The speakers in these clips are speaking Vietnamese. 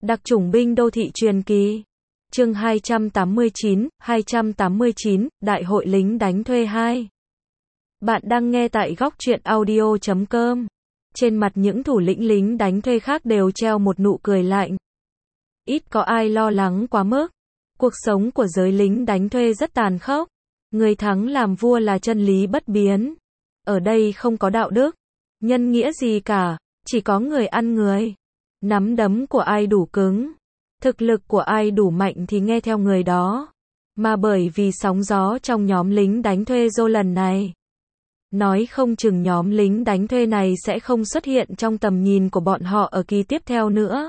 Đặc chủng binh đô thị truyền kỳ. Chương 289, Đại hội lính đánh thuê 2. Bạn đang nghe tại góc truyện audio.com. Trên mặt những thủ lĩnh lính đánh thuê khác đều treo một nụ cười lạnh. Ít có ai lo lắng quá mức. Cuộc sống của giới lính đánh thuê rất tàn khốc. Người thắng làm vua là chân lý bất biến. Ở đây không có đạo đức, nhân nghĩa gì cả, chỉ có người ăn người. Nắm đấm của ai đủ cứng, thực lực của ai đủ mạnh thì nghe theo người đó. Mà bởi vì sóng gió trong nhóm lính đánh thuê Joe lần này, nói không chừng nhóm lính đánh thuê này sẽ không xuất hiện trong tầm nhìn của bọn họ ở kỳ tiếp theo nữa.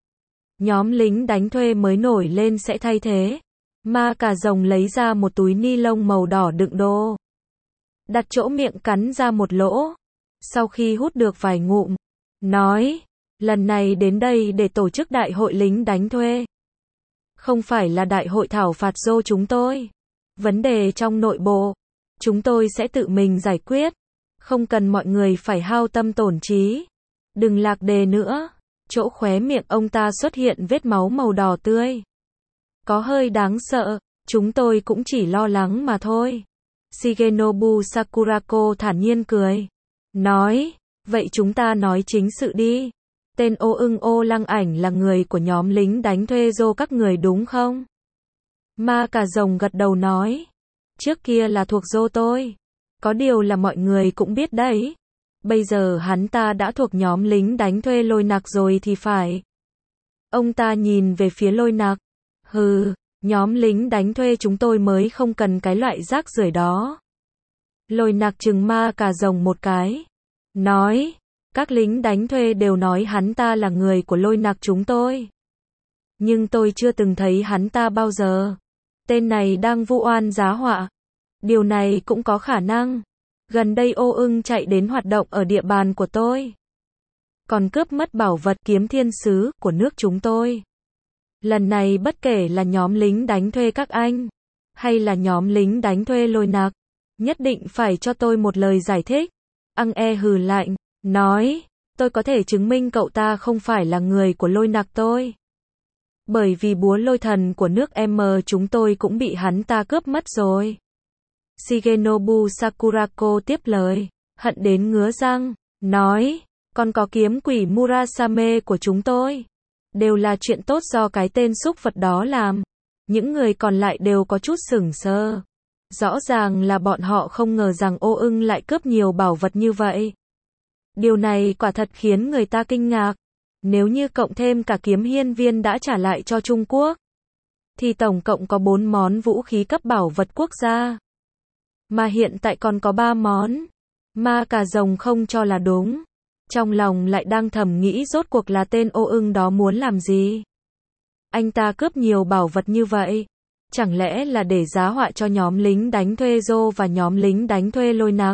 Nhóm lính đánh thuê mới nổi lên sẽ thay thế. Ma cà rồng lấy ra một túi ni lông màu đỏ đựng đồ, đặt chỗ miệng cắn ra một lỗ. Sau khi hút được vài ngụm, nói, lần này đến đây để tổ chức đại hội lính đánh thuê. Không phải là đại hội thảo phạt Joe chúng tôi. Vấn đề trong nội bộ, chúng tôi sẽ tự mình giải quyết. Không cần mọi người phải hao tâm tổn trí. Đừng lạc đề nữa. Chỗ khóe miệng ông ta xuất hiện vết máu màu đỏ tươi. Có hơi đáng sợ, chúng tôi cũng chỉ lo lắng mà thôi. Shigenobu Sakurako thản nhiên cười. Nói, vậy chúng ta nói chính sự đi. Tên ô ưng ô lăng ảnh là người của nhóm lính đánh thuê Joe các người đúng không? Ma cà rồng gật đầu nói. Trước kia là thuộc Joe tôi. Có điều là mọi người cũng biết đấy. Bây giờ hắn ta đã thuộc nhóm lính đánh thuê Lôi Nặc rồi thì phải. Ông ta nhìn về phía Lôi Nặc. Hừ, nhóm lính đánh thuê chúng tôi mới không cần cái loại rác rưởi đó. Lôi Nặc trừng ma cà rồng một cái. Nói, các lính đánh thuê đều nói hắn ta là người của Lôi Nặc chúng tôi. Nhưng tôi chưa từng thấy hắn ta bao giờ. Tên này đang vu oan giá họa. Điều này cũng có khả năng. Gần đây ô ưng chạy đến hoạt động ở địa bàn của tôi. Còn cướp mất bảo vật kiếm thiên sứ của nước chúng tôi. Lần này bất kể là nhóm lính đánh thuê các anh, hay là nhóm lính đánh thuê Lôi Nặc, nhất định phải cho tôi một lời giải thích. Hừ lạnh, nói, tôi có thể chứng minh cậu ta không phải là người của Lôi Nặc tôi. Bởi vì búa lôi thần của nước M chúng tôi cũng bị hắn ta cướp mất rồi. Shigenobu Sakurako tiếp lời, hận đến ngứa răng, nói, còn có kiếm quỷ Murasame của chúng tôi. Đều là chuyện tốt do cái tên súc vật đó làm. Những người còn lại đều có chút sửng sờ. Rõ ràng là bọn họ không ngờ rằng ô ưng lại cướp nhiều bảo vật như vậy. Điều này quả thật khiến người ta kinh ngạc. Nếu như cộng thêm cả kiếm hiên viên đã trả lại cho Trung Quốc, thì tổng cộng có 4 món vũ khí cấp bảo vật quốc gia. Mà hiện tại còn có 3 món. Ma cà rồng không cho là đúng. Trong lòng lại đang thầm nghĩ rốt cuộc là tên ô ưng đó muốn làm gì. Anh ta cướp nhiều bảo vật như vậy. Chẳng lẽ là để giá họa cho nhóm lính đánh thuê Joe và nhóm lính đánh thuê Lôi Nặc.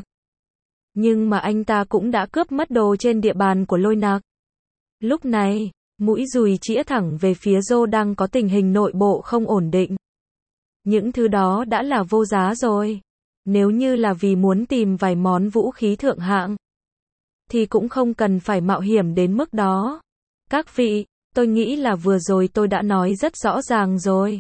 Nhưng mà anh ta cũng đã cướp mất đồ trên địa bàn của Lôi Nặc. Lúc này, mũi dùi chĩa thẳng về phía Joe đang có tình hình nội bộ không ổn định. Những thứ đó đã là vô giá rồi. Nếu như là vì muốn tìm vài món vũ khí thượng hạng, thì cũng không cần phải mạo hiểm đến mức đó. Các vị, tôi nghĩ là vừa rồi tôi đã nói rất rõ ràng rồi.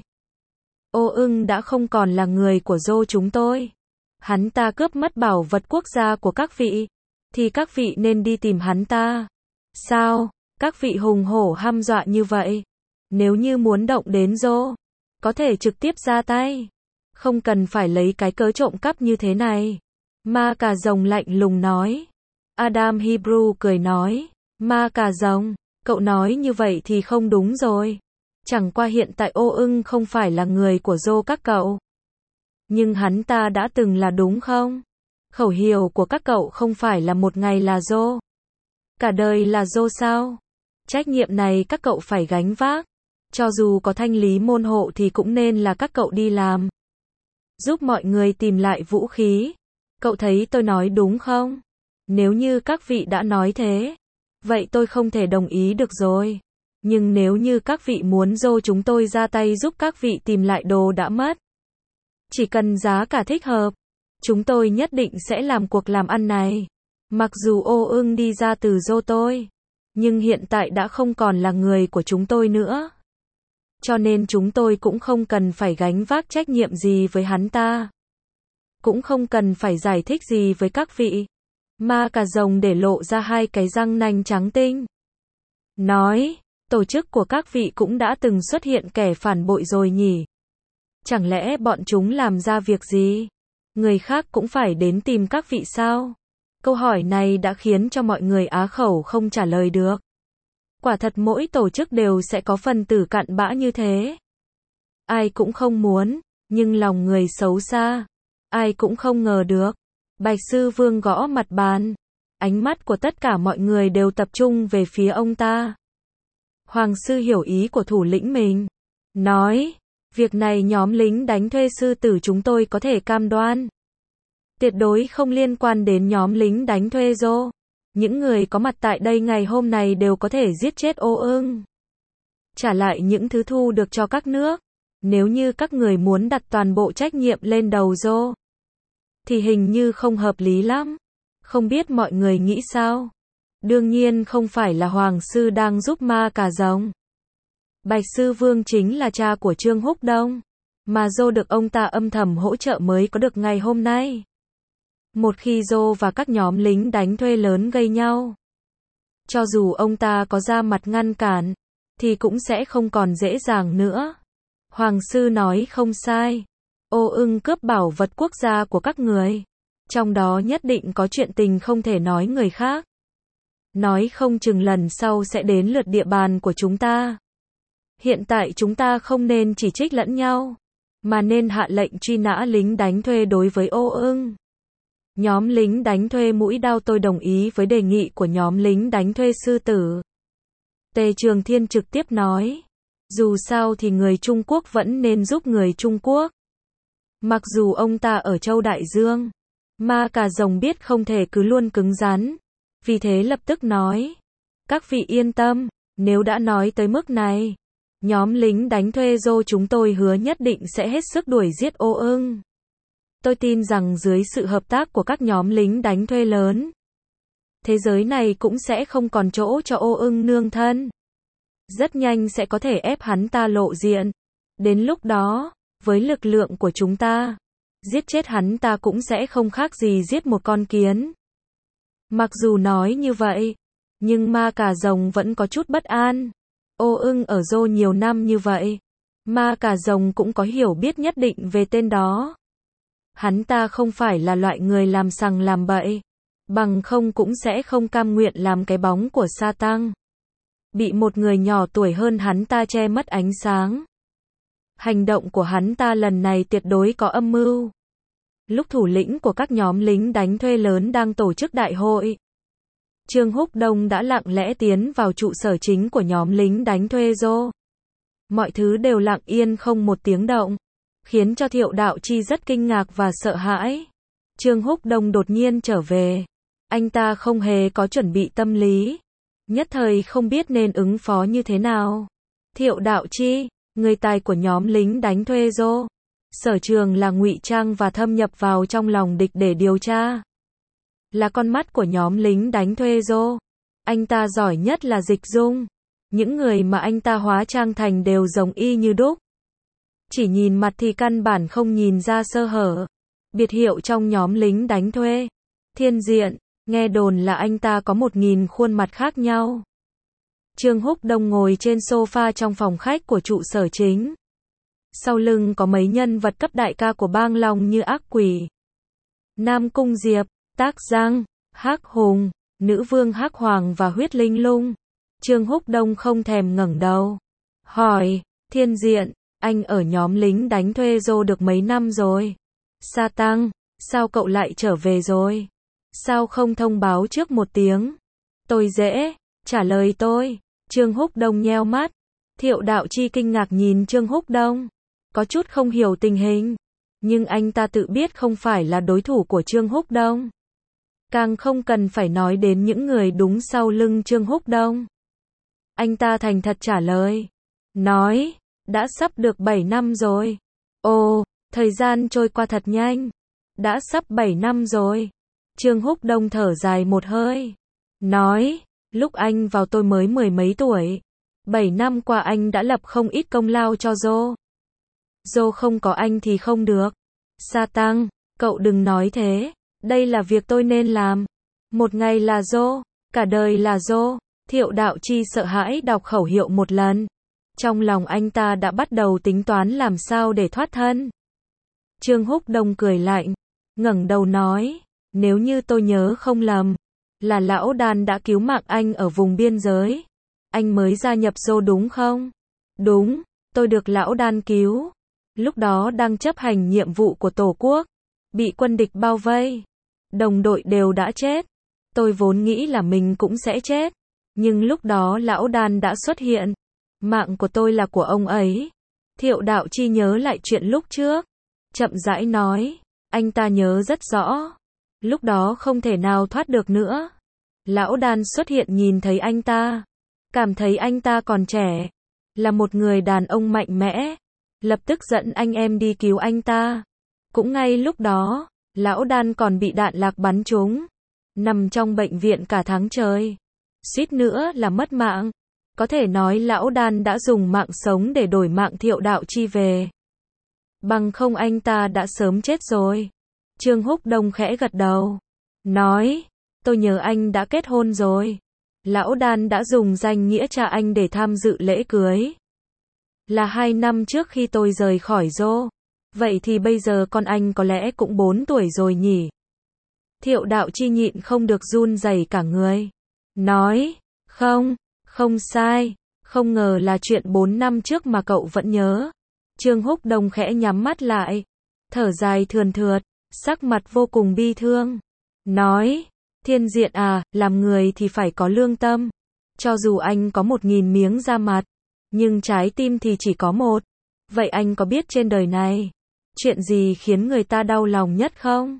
Ô ưng đã không còn là người của Joe chúng tôi. Hắn ta cướp mất bảo vật quốc gia của các vị, thì các vị nên đi tìm hắn ta. Sao, các vị hùng hổ hăm dọa như vậy? Nếu như muốn động đến Joe, có thể trực tiếp ra tay. Không cần phải lấy cái cớ trộm cắp như thế này. Ma cà rồng lạnh lùng nói. Adam Hebrew cười nói. Ma cà rồng, cậu nói như vậy thì không đúng rồi. Chẳng qua hiện tại ô ưng không phải là người của Joe các cậu. Nhưng hắn ta đã từng là đúng không? Khẩu hiệu của các cậu không phải là một ngày là Joe, cả đời là Joe sao? Trách nhiệm này các cậu phải gánh vác. Cho dù có thanh lý môn hộ thì cũng nên là các cậu đi làm. Giúp mọi người tìm lại vũ khí. Cậu thấy tôi nói đúng không? Nếu như các vị đã nói thế, vậy tôi không thể đồng ý được rồi. Nhưng nếu như các vị muốn Joe chúng tôi ra tay giúp các vị tìm lại đồ đã mất, chỉ cần giá cả thích hợp, chúng tôi nhất định sẽ làm cuộc làm ăn này. Mặc dù ô ưng đi ra từ Joe tôi, Nhưng hiện tại đã không còn là người của chúng tôi nữa. Cho nên chúng tôi cũng không cần phải gánh vác trách nhiệm gì với hắn ta. Cũng không cần phải giải thích gì với các vị. Ma cà rồng để lộ ra hai cái răng nanh trắng tinh. Nói, tổ chức của các vị cũng đã từng xuất hiện kẻ phản bội rồi nhỉ? Chẳng lẽ bọn chúng làm ra việc gì? Người khác cũng phải đến tìm các vị sao? Câu hỏi này đã khiến cho mọi người á khẩu không trả lời được. Quả thật mỗi tổ chức đều sẽ có phần tử cặn bã như thế. Ai cũng không muốn, nhưng lòng người xấu xa. Ai cũng không ngờ được. Bạch Sư Vương gõ mặt bàn. Ánh mắt của tất cả mọi người đều tập trung về phía ông ta. Hoàng sư hiểu ý của thủ lĩnh mình. Nói, việc này nhóm lính đánh thuê sư tử chúng tôi có thể cam đoan. Tuyệt đối không liên quan đến nhóm lính đánh thuê Dô. Những người có mặt tại đây ngày hôm nay đều có thể giết chết Ô Ưng. Trả lại những thứ thu được cho các nước. Nếu như các người muốn đặt toàn bộ trách nhiệm lên đầu Dô, thì hình như không hợp lý lắm. Không biết mọi người nghĩ sao? Đương nhiên không phải là Hoàng sư đang giúp ma cà rồng. Bạch Sư Vương chính là cha của Trương Húc Đông. Mà Dô được ông ta âm thầm hỗ trợ mới có được ngày hôm nay. Một khi Dô và các nhóm lính đánh thuê lớn gây nhau, cho dù ông ta có ra mặt ngăn cản, thì cũng sẽ không còn dễ dàng nữa. Hoàng sư nói không sai. Ô Ưng cướp bảo vật quốc gia của các người. Trong đó nhất định có chuyện tình không thể nói người khác. Nói không chừng lần sau sẽ đến lượt địa bàn của chúng ta. Hiện tại chúng ta không nên chỉ trích lẫn nhau, mà nên hạ lệnh truy nã lính đánh thuê đối với Ô Ưng. Nhóm lính đánh thuê mũi đao tôi đồng ý với đề nghị của nhóm lính đánh thuê sư tử. Tề Trường Thiên trực tiếp nói. Dù sao thì người Trung Quốc vẫn nên giúp người Trung Quốc. Mặc dù ông ta ở châu Đại Dương, ma cà rồng biết không thể cứ luôn cứng rắn. Vì thế lập tức nói. Các vị yên tâm, nếu đã nói tới mức này, nhóm lính đánh thuê Dô chúng tôi hứa nhất định sẽ hết sức đuổi giết Ô Ưng. Tôi tin rằng dưới sự hợp tác của các nhóm lính đánh thuê lớn, thế giới này cũng sẽ không còn chỗ cho Ô Ưng nương thân. Rất nhanh sẽ có thể ép hắn ta lộ diện. Đến lúc đó, với lực lượng của chúng ta, giết chết hắn ta cũng sẽ không khác gì giết một con kiến. Mặc dù nói như vậy, nhưng ma cà rồng vẫn có chút bất an. Ô Ưng ở Dô nhiều năm như vậy, ma cà rồng cũng có hiểu biết nhất định về tên đó. Hắn ta không phải là loại người làm sằng làm bậy, bằng không cũng sẽ không cam nguyện làm cái bóng của sa tăng. Bị một người nhỏ tuổi hơn hắn ta che mất ánh sáng. Hành động của hắn ta lần này tuyệt đối có âm mưu. Lúc thủ lĩnh của các nhóm lính đánh thuê lớn đang tổ chức đại hội, Trương Húc Đông đã lặng lẽ tiến vào trụ sở chính của nhóm lính đánh thuê Dô. Mọi thứ đều lặng yên không một tiếng động, khiến cho Thiệu Đạo Chi rất kinh ngạc và sợ hãi. Trương Húc Đông đột nhiên trở về. Anh ta không hề có chuẩn bị tâm lý. Nhất thời không biết nên ứng phó như thế nào. Thiệu Đạo Chi, người tài của nhóm lính đánh thuê Dô, sở trường là ngụy trang và thâm nhập vào trong lòng địch để điều tra. Là con mắt của nhóm lính đánh thuê Dô. Anh ta giỏi nhất là dịch dung. Những người mà anh ta hóa trang thành đều giống y như đúc. Chỉ nhìn mặt thì căn bản không nhìn ra sơ hở. Biệt hiệu trong nhóm lính đánh thuê, Thiên Diện, nghe đồn là anh ta có 1000 khuôn mặt khác nhau. Trương Húc Đông ngồi trên sofa trong phòng khách của trụ sở chính. Sau lưng có mấy nhân vật cấp đại ca của bang Long như Ác Quỷ, Nam Cung Diệp, Tác Giang, Hắc Hùng, Nữ Vương Hắc Hoàng và Huyết Linh Lung. Trương Húc Đông không thèm ngẩng đầu. Hỏi, Thiên Diện, anh ở nhóm lính đánh thuê Dô được mấy năm rồi? Sa Tăng, sao cậu lại trở về rồi? Sao không thông báo trước một tiếng? Tôi dễ, trả lời tôi. Trương Húc Đông nheo mắt. Thiệu Đạo Chi kinh ngạc nhìn Trương Húc Đông, có chút không hiểu tình hình. Nhưng anh ta tự biết không phải là đối thủ của Trương Húc Đông. Càng không cần phải nói đến những người đúng sau lưng Trương Húc Đông. Anh ta thành thật trả lời. Nói, đã sắp được 7 năm rồi. Ồ, thời gian trôi qua thật nhanh. Đã sắp 7 năm rồi. Trương Húc Đông thở dài một hơi. Nói, Lúc anh vào tôi mới mười mấy tuổi. 7 năm qua anh đã lập không ít công lao cho Joe. Joe không có anh thì không được. Sa Tăng, cậu đừng nói thế. Đây là việc tôi nên làm. Một ngày là Joe, cả đời là Joe. Thiệu Đạo Chi sợ hãi đọc khẩu hiệu một lần. Trong lòng anh ta đã bắt đầu tính toán làm sao để thoát thân. Trương Húc Đông cười lạnh, ngẩng đầu nói, nếu như tôi nhớ không lầm, là lão đàn đã cứu mạng anh ở vùng biên giới. Anh mới gia nhập Joe đúng không? Đúng, tôi được lão đàn cứu. Lúc đó đang chấp hành nhiệm vụ của Tổ quốc, bị quân địch bao vây. Đồng đội đều đã chết. Tôi vốn nghĩ là mình cũng sẽ chết. Nhưng lúc đó lão đàn đã xuất hiện. Mạng của tôi là của ông ấy. Thiệu Đạo Chi nhớ lại chuyện lúc trước. Chậm rãi nói. Anh ta nhớ rất rõ. Lúc đó không thể nào thoát được nữa. Lão đàn xuất hiện nhìn thấy anh ta. Cảm thấy anh ta còn trẻ. Là một người đàn ông mạnh mẽ. Lập tức dẫn anh em đi cứu anh ta. Cũng ngay lúc đó, lão đàn còn bị đạn lạc bắn trúng. Nằm trong bệnh viện cả tháng trời. Suýt nữa là mất mạng. Có thể nói lão đàn đã dùng mạng sống để đổi mạng Thiệu Đạo Chi về. Bằng không anh ta đã sớm chết rồi. Trương Húc Đông khẽ gật đầu. Nói, tôi nhớ anh đã kết hôn rồi. Lão đàn đã dùng danh nghĩa cha anh để tham dự lễ cưới. Là 2 năm trước khi tôi rời khỏi Joe. Vậy thì bây giờ con anh có lẽ cũng 4 tuổi rồi nhỉ? Thiệu Đạo Chi nhịn không được run rẩy cả người. Nói, không sai, không ngờ là chuyện 4 năm trước mà cậu vẫn nhớ. Trương Húc Đông khẽ nhắm mắt lại, thở dài thườn thượt, sắc mặt vô cùng bi thương. Nói, Thiên Diện à, làm người thì phải có lương tâm. Cho dù anh có 1000 miếng da mặt, nhưng trái tim thì chỉ có một. Vậy anh có biết trên đời này, chuyện gì khiến người ta đau lòng nhất không?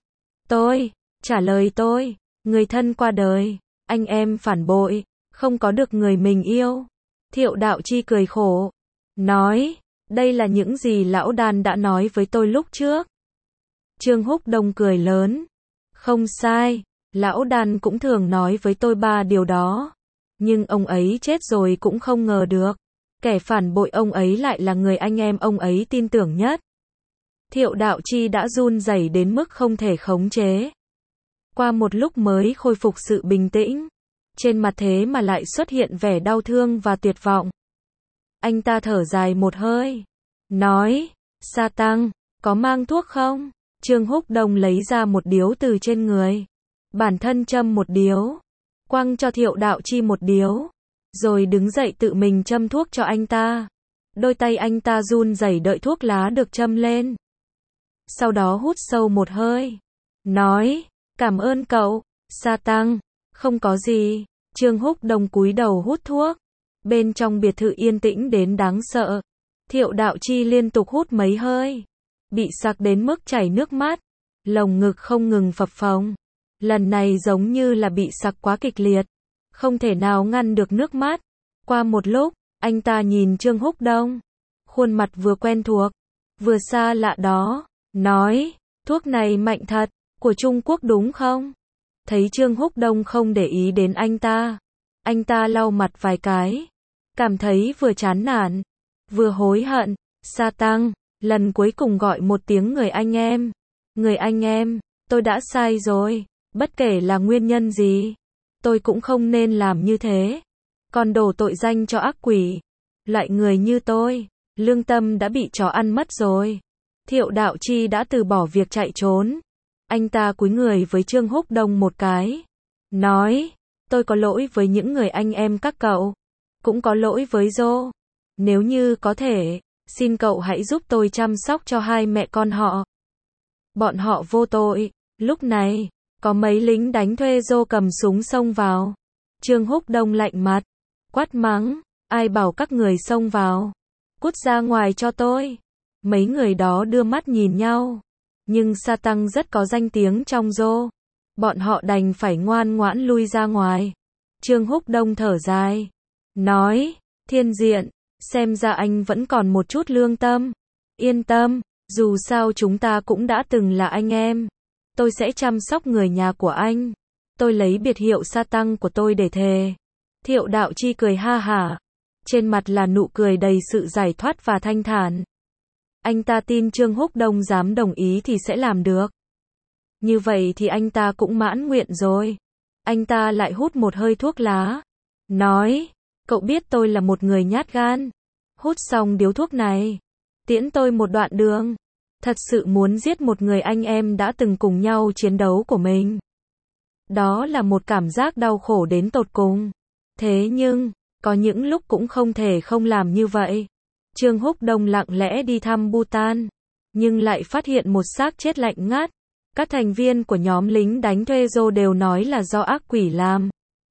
Trả lời tôi, người thân qua đời, anh em phản bội, không có được người mình yêu. Thiệu Đạo Chi cười khổ, nói, đây là những gì lão đàn đã nói với tôi lúc trước. Trương Húc Đông cười lớn, không sai, lão đàn cũng thường nói với tôi 3 điều đó. Nhưng ông ấy chết rồi cũng không ngờ được. Kẻ phản bội ông ấy lại là người anh em ông ấy tin tưởng nhất. Thiệu Đạo Chi đã run rẩy đến mức không thể khống chế. Qua một lúc mới khôi phục sự bình tĩnh. Trên mặt thế mà lại xuất hiện vẻ đau thương và tuyệt vọng. Anh ta thở dài một hơi. Nói, Sa Tăng, có mang thuốc không? Trương Húc Đông lấy ra một điếu từ trên người. Bản thân châm một điếu. Quăng cho Thiệu Đạo Chi một điếu. Rồi đứng dậy tự mình châm thuốc cho anh ta. Đôi tay anh ta run rẩy đợi thuốc lá được châm lên. Sau đó hút sâu một hơi. Nói, cảm ơn cậu, Sa Tăng. Không có gì. Trương Húc Đông cúi đầu hút thuốc. Bên trong biệt thự yên tĩnh đến đáng sợ. Thiệu Đạo Chi liên tục hút mấy hơi. Bị sặc đến mức chảy nước mắt. Lồng ngực không ngừng phập phồng. Lần này giống như là bị sặc quá kịch liệt. Không thể nào ngăn được nước mắt. Qua một lúc, anh ta nhìn Trương Húc Đông. Khuôn mặt vừa quen thuộc, vừa xa lạ đó. Nói, thuốc này mạnh thật, của Trung Quốc đúng không? Thấy Trương Húc Đông không để ý đến anh ta lau mặt vài cái. Cảm thấy vừa chán nản, vừa hối hận. Sa Tăng, lần cuối cùng gọi một tiếng người anh em. Người anh em, tôi đã sai rồi. Bất kể là nguyên nhân gì, tôi cũng không nên làm như thế. Còn đổ tội danh cho ác quỷ. Loại người như tôi, lương tâm đã bị chó ăn mất rồi. Thiệu Đạo Chi đã từ bỏ việc chạy trốn. Anh ta cúi người với Trương Húc Đông một cái. Nói, tôi có lỗi với những người anh em các cậu. Cũng có lỗi với Joe. Nếu như có thể, xin cậu hãy giúp tôi chăm sóc cho 2 mẹ con họ. Bọn họ vô tội. Lúc này, có mấy lính đánh thuê Joe cầm súng xông vào. Trương Húc Đông lạnh mặt, quát mắng, ai bảo các người xông vào? Cút ra ngoài cho tôi. Mấy người đó đưa mắt nhìn nhau. Nhưng Sa Tăng rất có danh tiếng trong Joe. Bọn họ đành phải ngoan ngoãn lui ra ngoài. Trương Húc Đông thở dài. Nói, Thiên Diện, xem ra anh vẫn còn một chút lương tâm. Yên tâm, dù sao chúng ta cũng đã từng là anh em. Tôi sẽ chăm sóc người nhà của anh. Tôi lấy biệt hiệu Sa Tăng của tôi để thề. Thiệu Đạo Chi cười ha hả. Trên mặt là nụ cười đầy sự giải thoát và thanh thản. Anh ta tin Trương Húc Đông dám đồng ý thì sẽ làm được. Như vậy thì anh ta cũng mãn nguyện rồi. Anh ta lại hút một hơi thuốc lá. Nói, cậu biết tôi là một người nhát gan. Hút xong điếu thuốc này. Tiễn tôi một đoạn đường. Thật sự muốn giết một người anh em đã từng cùng nhau chiến đấu của mình. Đó là một cảm giác đau khổ đến tột cùng. Thế nhưng, có những lúc cũng không thể không làm như vậy. Trương Húc Đông lặng lẽ đi thăm Bhutan, nhưng lại phát hiện một xác chết lạnh ngắt. Các thành viên của nhóm lính đánh thuê Joe đều nói là do ác quỷ làm.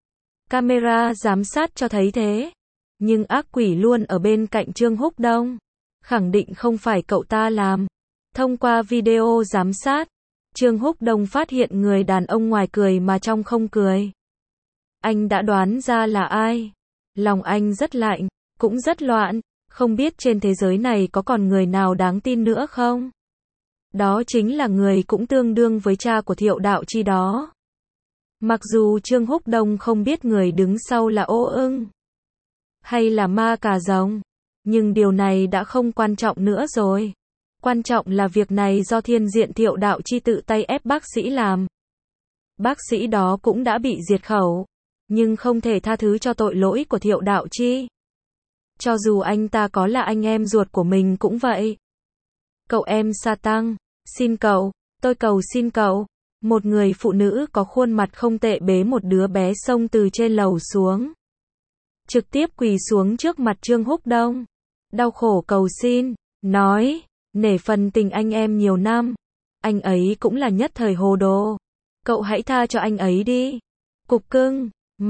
Camera giám sát cho thấy thế. Nhưng ác quỷ luôn ở bên cạnh Trương Húc Đông. Khẳng định không phải cậu ta làm. Thông qua video giám sát, Trương Húc Đông phát hiện người đàn ông ngoài cười mà trong không cười. Anh đã đoán ra là ai. Lòng anh rất lạnh, cũng rất loạn. Không biết trên thế giới này có còn người nào đáng tin nữa không? Đó chính là người cũng tương đương với cha của Thiệu Đạo Chi đó. Mặc dù Trương Húc Đông không biết người đứng sau là Ô Ưng hay là Ma Cà Rồng, nhưng điều này đã không quan trọng nữa rồi. Quan trọng là việc này do thiên diện Thiệu Đạo Chi tự tay ép bác sĩ làm. Bác sĩ đó cũng đã bị diệt khẩu, nhưng không thể tha thứ cho tội lỗi của Thiệu Đạo Chi. Cho dù anh ta có là anh em ruột của mình cũng vậy. Cậu em Sa Tăng, xin cậu, tôi cầu xin cậu. Một người phụ nữ có khuôn mặt không tệ bế một đứa bé xông từ trên lầu xuống. Trực tiếp quỳ xuống trước mặt Trương Húc Đông. Đau khổ cầu xin, nói, nể phần tình anh em nhiều năm. Anh ấy cũng là nhất thời hồ đồ. Cậu hãy tha cho anh ấy đi. Cục cưng,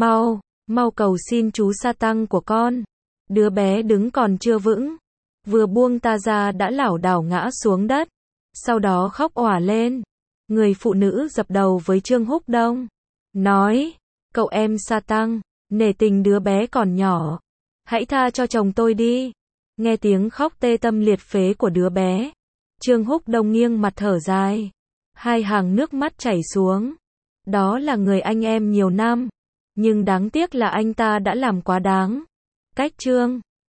mau cầu xin chú Sa Tăng của con. Đứa bé đứng còn chưa vững. Vừa buông ta ra đã lảo đảo ngã xuống đất. Sau đó khóc òa lên. Người phụ nữ dập đầu với Trương Húc Đông. Nói, cậu em Sa Tăng, nể tình đứa bé còn nhỏ. Hãy tha cho chồng tôi đi. Nghe tiếng khóc tê tâm liệt phế của đứa bé. Trương Húc Đông nghiêng mặt thở dài. Hai hàng nước mắt chảy xuống. Đó là người anh em nhiều năm. Nhưng đáng tiếc là anh ta đã làm quá đáng. Cách Trương